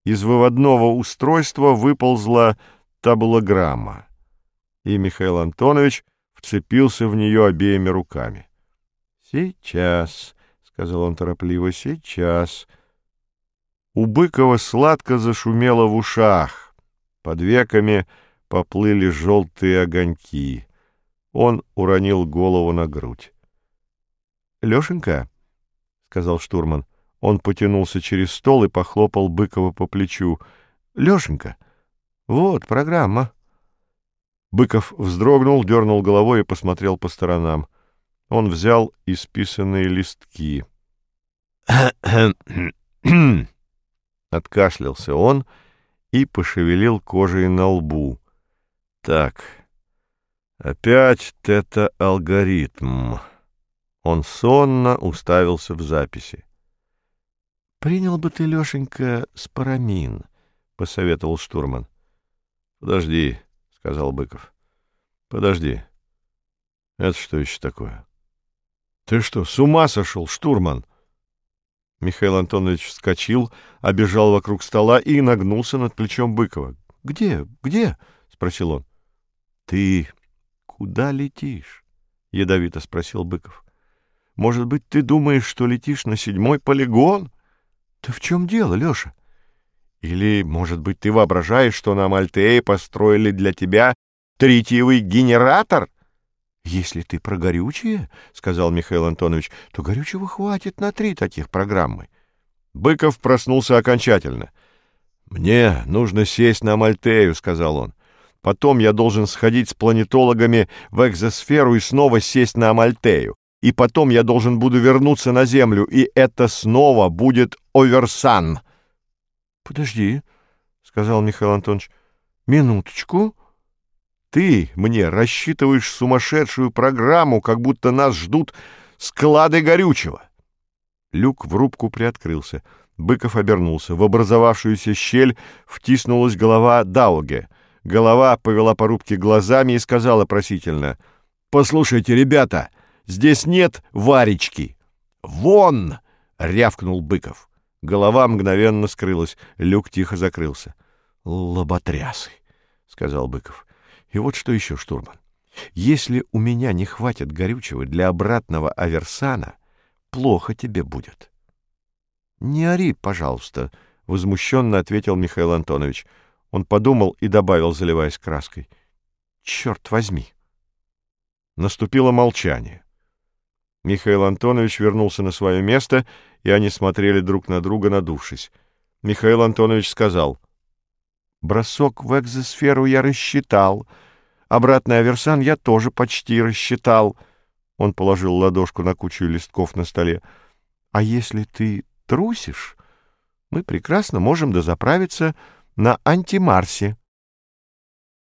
Из выводного устройства выползла табулограмма, и Михаил Антонович вцепился в нее обеими руками. «Сейчас», — сказал он торопливо, — «сейчас». У Быкова сладко зашумело в ушах, под веками поплыли желтые огоньки. Он уронил голову на грудь. «Лешенька», — сказал штурман. Он потянулся через стол и похлопал Быкова по плечу. «Лешенька, вот программа». Быков вздрогнул, дернул головой и посмотрел по сторонам. Он взял исписанные листки. Откашлялся он и пошевелил кожей на лбу. «Так, опять тета-алгоритм». Он сонно уставился в записи. «Принял бы ты, Лешенька, спорамин», — посоветовал штурман. «Подожди», — сказал Быков. «Подожди. Это что еще такое?» «Ты что, с ума сошел, штурман?» Михаил Антонович вскочил, обежал вокруг стола и нагнулся над плечом Быкова. «Где? Где?» — спросил он. «Ты куда летишь?» — ядовито спросил Быков. «Может быть, ты думаешь, что летишь на 7-й полигон?» «Да в чем дело, Леша? Или, может быть, ты воображаешь, что на Мальтее построили для тебя тритиевый генератор?» «Если ты про горючее, — сказал Михаил Антонович, — то горючего хватит на 3 таких программы». Быков проснулся окончательно. «Мне нужно сесть на Мальтею, — сказал он. Потом я должен сходить с планетологами в экзосферу и снова сесть на Мальтею. И потом я должен буду вернуться на Землю, и это снова будет Оверсан». «Подожди, — сказал Михаил Антонович, — минуточку. Ты мне рассчитываешь сумасшедшую программу, как будто нас ждут склады горючего». Люк в рубку приоткрылся. Быков обернулся. В образовавшуюся щель втиснулась голова Дауге. Голова повела по рубке глазами и сказала просительно: «Послушайте, ребята, здесь нет Варечки». «Вон!» — рявкнул Быков. Голова мгновенно скрылась. Люк тихо закрылся. «Лоботрясы», — сказал Быков. «И вот что еще, штурман. Если у меня не хватит горючего для обратного Аверсана, плохо тебе будет». «Не ори, пожалуйста», — возмущенно ответил Михаил Антонович. Он подумал и добавил, заливаясь краской: «Черт возьми». Наступило молчание. Михаил Антонович вернулся на свое место, и они смотрели друг на друга, надувшись. Михаил Антонович сказал: «Бросок в экзосферу я рассчитал. Обратный Аверсан я тоже почти рассчитал». Он положил ладошку на кучу листков на столе. «А если ты трусишь, мы прекрасно можем дозаправиться на Антимарсе».